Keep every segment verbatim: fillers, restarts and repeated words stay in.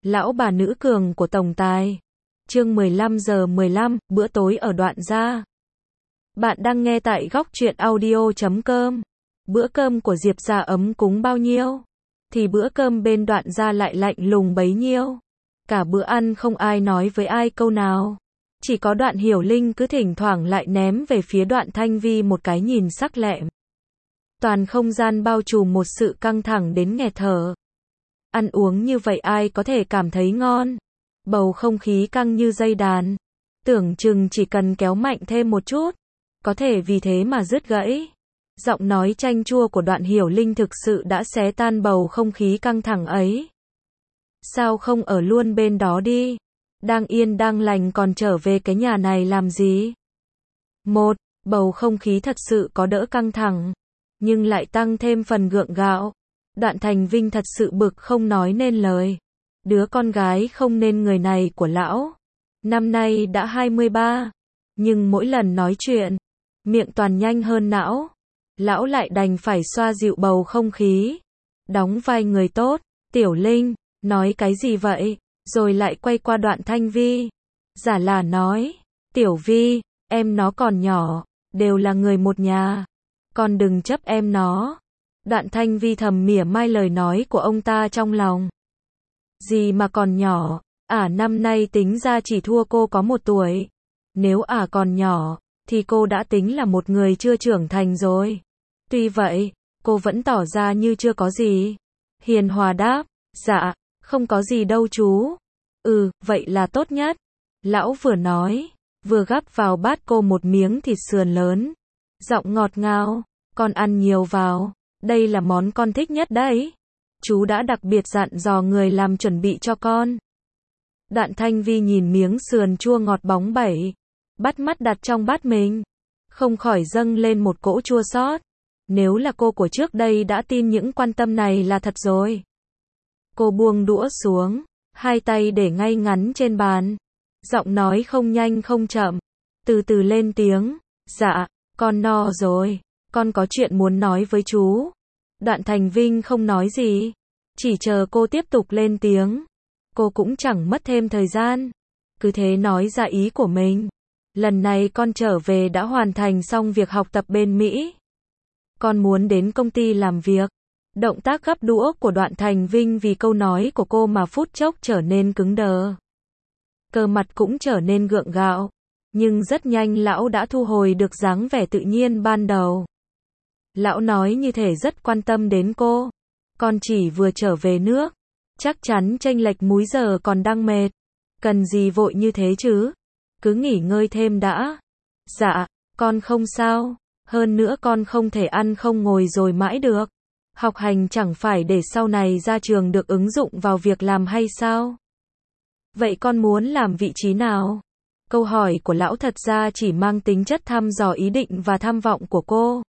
Lão bà nữ cường của tổng tài. Chương mười lăm giờ mười lăm, bữa tối ở Đoạn Gia. Bạn đang nghe tại góc truyện audio chấm com. Bữa cơm của Diệp gia ấm cúng bao nhiêu, thì bữa cơm bên Đoạn Gia lại lạnh lùng bấy nhiêu. Cả bữa ăn không ai nói với ai câu nào. Chỉ có Đoạn Hiểu Linh cứ thỉnh thoảng lại ném về phía Đoạn Thanh Vi một cái nhìn sắc lẹm. Toàn không gian bao trùm một sự căng thẳng đến nghẹt thở. Ăn uống như vậy ai có thể cảm thấy ngon. Bầu không khí căng như dây đàn. Tưởng chừng chỉ cần kéo mạnh thêm một chút, có thể vì thế mà đứt gãy. Giọng nói chanh chua của Đoạn Hiểu Linh thực sự đã xé tan bầu không khí căng thẳng ấy. Sao không ở luôn bên đó đi? Đang yên đang lành còn trở về cái nhà này làm gì? Một, bầu không khí thật sự có đỡ căng thẳng, nhưng lại tăng thêm phần gượng gạo. Đoạn Thành Vinh thật sự bực không nói nên lời. Đứa con gái không nên người này của lão. Năm nay đã hai mươi ba, nhưng mỗi lần nói chuyện, miệng toàn nhanh hơn não. Lão lại đành phải xoa dịu bầu không khí. Đóng vai người tốt. Tiểu Linh, nói cái gì vậy? Rồi lại quay qua Đoạn Thanh Vi. Giả là nói, Tiểu Vi, em nó còn nhỏ, đều là người một nhà. Con đừng chấp em nó. Đoạn Thanh Vi thầm mỉa mai lời nói của ông ta trong lòng. Gì mà còn nhỏ, ả năm nay tính ra chỉ thua cô có một tuổi. Nếu ả còn nhỏ, thì cô đã tính là một người chưa trưởng thành rồi. Tuy vậy, cô vẫn tỏ ra như chưa có gì. Hiền hòa đáp, dạ, không có gì đâu chú. Ừ, vậy là tốt nhất. Lão vừa nói, vừa gắp vào bát cô một miếng thịt sườn lớn. Giọng ngọt ngào, con ăn nhiều vào. Đây là món con thích nhất đấy. Chú đã đặc biệt dặn dò người làm chuẩn bị cho con. Đoạn Thanh Vi nhìn miếng sườn chua ngọt bóng bẩy, bắt mắt đặt trong bát mình, không khỏi dâng lên một cỗ chua xót. Nếu là cô của trước đây đã tin những quan tâm này là thật rồi. Cô buông đũa xuống, hai tay để ngay ngắn trên bàn. Giọng nói không nhanh không chậm, từ từ lên tiếng, dạ, con no rồi. Con có chuyện muốn nói với chú. Đoạn Thành Vinh không nói gì, chỉ chờ cô tiếp tục lên tiếng. Cô cũng chẳng mất thêm thời gian, cứ thế nói ra ý của mình. Lần này con trở về đã hoàn thành xong việc học tập bên Mỹ. Con muốn đến công ty làm việc. Động tác gắp đũa của Đoạn Thành Vinh vì câu nói của cô mà phút chốc trở nên cứng đờ. Cơ mặt cũng trở nên gượng gạo. Nhưng rất nhanh lão đã thu hồi được dáng vẻ tự nhiên ban đầu. Lão nói như thể rất quan tâm đến cô. Con chỉ vừa trở về nước, chắc chắn chênh lệch múi giờ còn đang mệt. Cần gì vội như thế chứ? Cứ nghỉ ngơi thêm đã. Dạ, con không sao. Hơn nữa con không thể ăn không ngồi rồi mãi được. Học hành chẳng phải để sau này ra trường được ứng dụng vào việc làm hay sao? Vậy con muốn làm vị trí nào? Câu hỏi của lão thật ra chỉ mang tính chất thăm dò ý định và tham vọng của cô.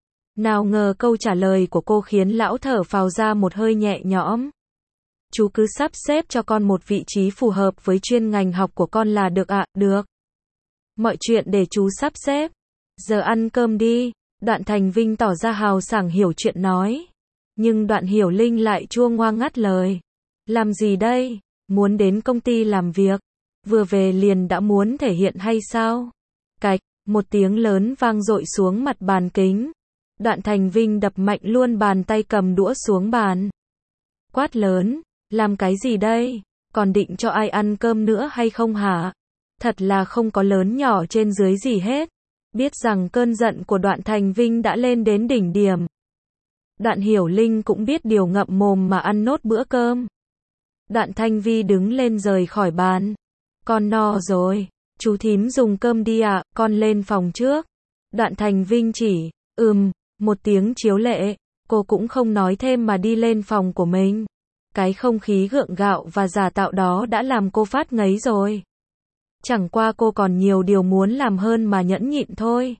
Nào ngờ câu trả lời của cô khiến lão thở phào ra một hơi nhẹ nhõm. Chú cứ sắp xếp cho con một vị trí phù hợp với chuyên ngành học của con là được ạ, à? Được. Mọi chuyện để chú sắp xếp. Giờ ăn cơm đi. Đoạn Thành Vinh tỏ ra hào sảng hiểu chuyện nói. Nhưng Đoạn Hiểu Linh lại chua ngoa ngắt lời. Làm gì đây? Muốn đến công ty làm việc. Vừa về liền đã muốn thể hiện hay sao? Cạch, một tiếng lớn vang dội xuống mặt bàn kính. Đoạn Thành Vinh đập mạnh luôn bàn tay cầm đũa xuống bàn. Quát lớn, làm cái gì đây? Còn định cho ai ăn cơm nữa hay không hả? Thật là không có lớn nhỏ trên dưới gì hết. Biết rằng cơn giận của Đoạn Thành Vinh đã lên đến đỉnh điểm. Đoạn Hiểu Linh cũng biết điều ngậm mồm mà ăn nốt bữa cơm. Đoạn Thanh Vi đứng lên rời khỏi bàn. Con no rồi, chú thím dùng cơm đi ạ, à, con lên phòng trước. Đoạn Thành Vinh chỉ, ừm, một tiếng chiếu lệ, cô cũng không nói thêm mà đi lên phòng của mình. Cái không khí gượng gạo và giả tạo đó đã làm cô phát ngấy rồi. Chẳng qua cô còn nhiều điều muốn làm hơn mà nhẫn nhịn thôi.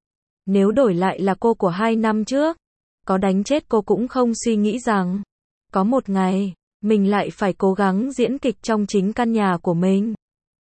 Nếu đổi lại là cô của hai năm trước, có đánh chết cô cũng không suy nghĩ rằng có một ngày mình lại phải cố gắng diễn kịch trong chính căn nhà của mình.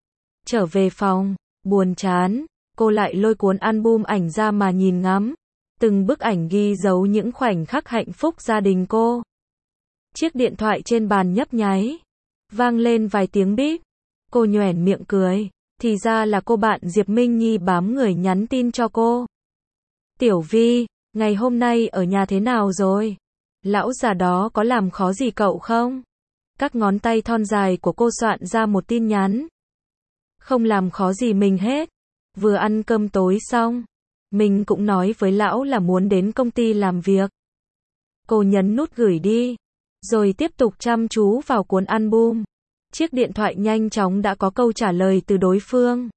Trở về phòng, buồn chán, cô lại lôi cuốn album ảnh ra mà nhìn ngắm. Từng bức ảnh ghi dấu những khoảnh khắc hạnh phúc gia đình cô. Chiếc điện thoại trên bàn nhấp nháy. Vang lên vài tiếng bíp. Cô nhoẻn miệng cười. Thì ra là cô bạn Diệp Minh Nhi bám người nhắn tin cho cô. Tiểu Vi, ngày hôm nay ở nhà thế nào rồi? Lão già đó có làm khó gì cậu không? Các ngón tay thon dài của cô soạn ra một tin nhắn. Không làm khó gì mình hết. Vừa ăn cơm tối xong, mình cũng nói với lão là muốn đến công ty làm việc. Cô nhấn nút gửi đi, rồi tiếp tục chăm chú vào cuốn album. Chiếc điện thoại nhanh chóng đã có câu trả lời từ đối phương.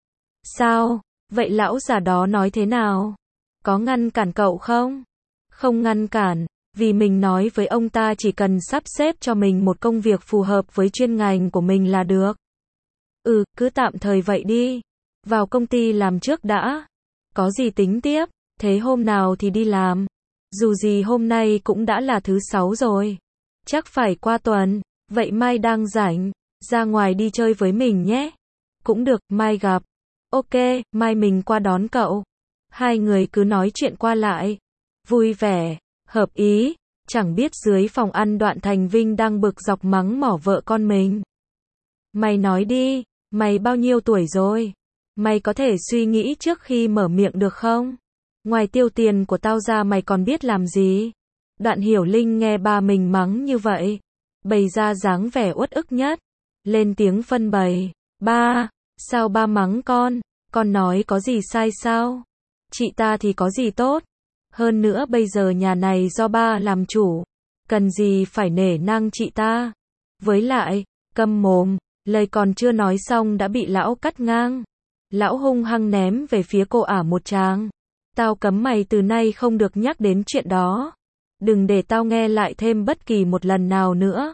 Sao? Vậy lão già đó nói thế nào? Có ngăn cản cậu không? Không ngăn cản, vì mình nói với ông ta chỉ cần sắp xếp cho mình một công việc phù hợp với chuyên ngành của mình là được. Ừ, cứ tạm thời vậy đi. Vào công ty làm trước đã. Có gì tính tiếp, thế hôm nào thì đi làm. Dù gì hôm nay cũng đã là thứ sáu rồi. Chắc phải qua tuần, vậy mai đang rảnh, ra ngoài đi chơi với mình nhé. Cũng được, mai gặp. Ok, mai mình qua đón cậu. Hai người cứ nói chuyện qua lại. Vui vẻ, hợp ý, chẳng biết dưới phòng ăn Đoạn Thành Vinh đang bực dọc mắng mỏ vợ con mình. Mày nói đi, mày bao nhiêu tuổi rồi? Mày có thể suy nghĩ trước khi mở miệng được không? Ngoài tiêu tiền của tao ra mày còn biết làm gì? Đoạn Hiểu Linh nghe ba mình mắng như vậy, bày ra dáng vẻ uất ức nhất, lên tiếng phân bày. Ba, sao ba mắng con? Con nói có gì sai sao? Chị ta thì có gì tốt? Hơn nữa bây giờ nhà này do ba làm chủ, cần gì phải nể nang chị ta? Với lại, câm mồm, lời còn chưa nói xong đã bị lão cắt ngang. Lão hung hăng ném về phía cô ả một tràng. Tao cấm mày từ nay không được nhắc đến chuyện đó. Đừng để tao nghe lại thêm bất kỳ một lần nào nữa.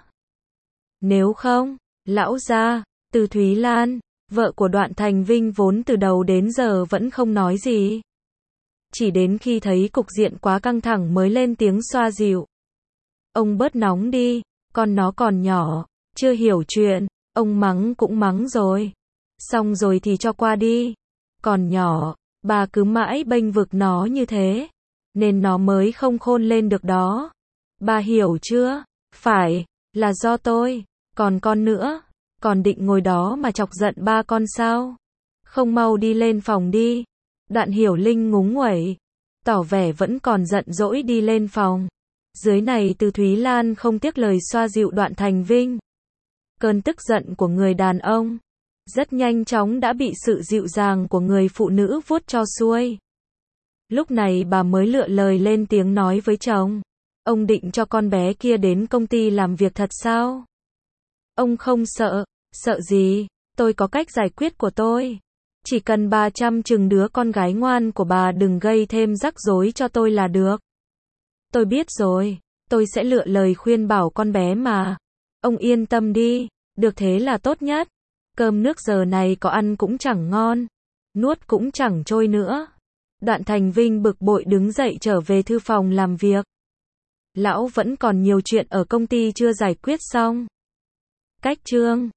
Nếu không, lão gia, Từ Thúy Lan, vợ của Đoạn Thành Vinh vốn từ đầu đến giờ vẫn không nói gì. Chỉ đến khi thấy cục diện quá căng thẳng mới lên tiếng xoa dịu. Ông bớt nóng đi, con nó còn nhỏ, chưa hiểu chuyện, ông mắng cũng mắng rồi. Xong rồi thì cho qua đi. Còn nhỏ, bà cứ mãi bênh vực nó như thế, nên nó mới không khôn lên được đó. Bà hiểu chưa? Phải, là do tôi, còn con nữa, còn định ngồi đó mà chọc giận ba con sao? Không mau đi lên phòng đi. Đoạn Hiểu Linh ngúng nguẩy, tỏ vẻ vẫn còn giận dỗi đi lên phòng. Dưới này Từ Thúy Lan không tiếc lời xoa dịu Đoạn Thành Vinh. Cơn tức giận của người đàn ông rất nhanh chóng đã bị sự dịu dàng của người phụ nữ vuốt cho xuôi. Lúc này bà mới lựa lời lên tiếng nói với chồng. Ông định cho con bé kia đến công ty làm việc thật sao? Ông không sợ, sợ gì, tôi có cách giải quyết của tôi. Chỉ cần bà chăm chừng đứa con gái ngoan của bà đừng gây thêm rắc rối cho tôi là được. Tôi biết rồi, tôi sẽ lựa lời khuyên bảo con bé mà. Ông yên tâm đi, được thế là tốt nhất. Cơm nước giờ này có ăn cũng chẳng ngon, nuốt cũng chẳng trôi nữa. Đoạn Thành Vinh bực bội đứng dậy trở về thư phòng làm việc. Lão vẫn còn nhiều chuyện ở công ty chưa giải quyết xong. Cách chương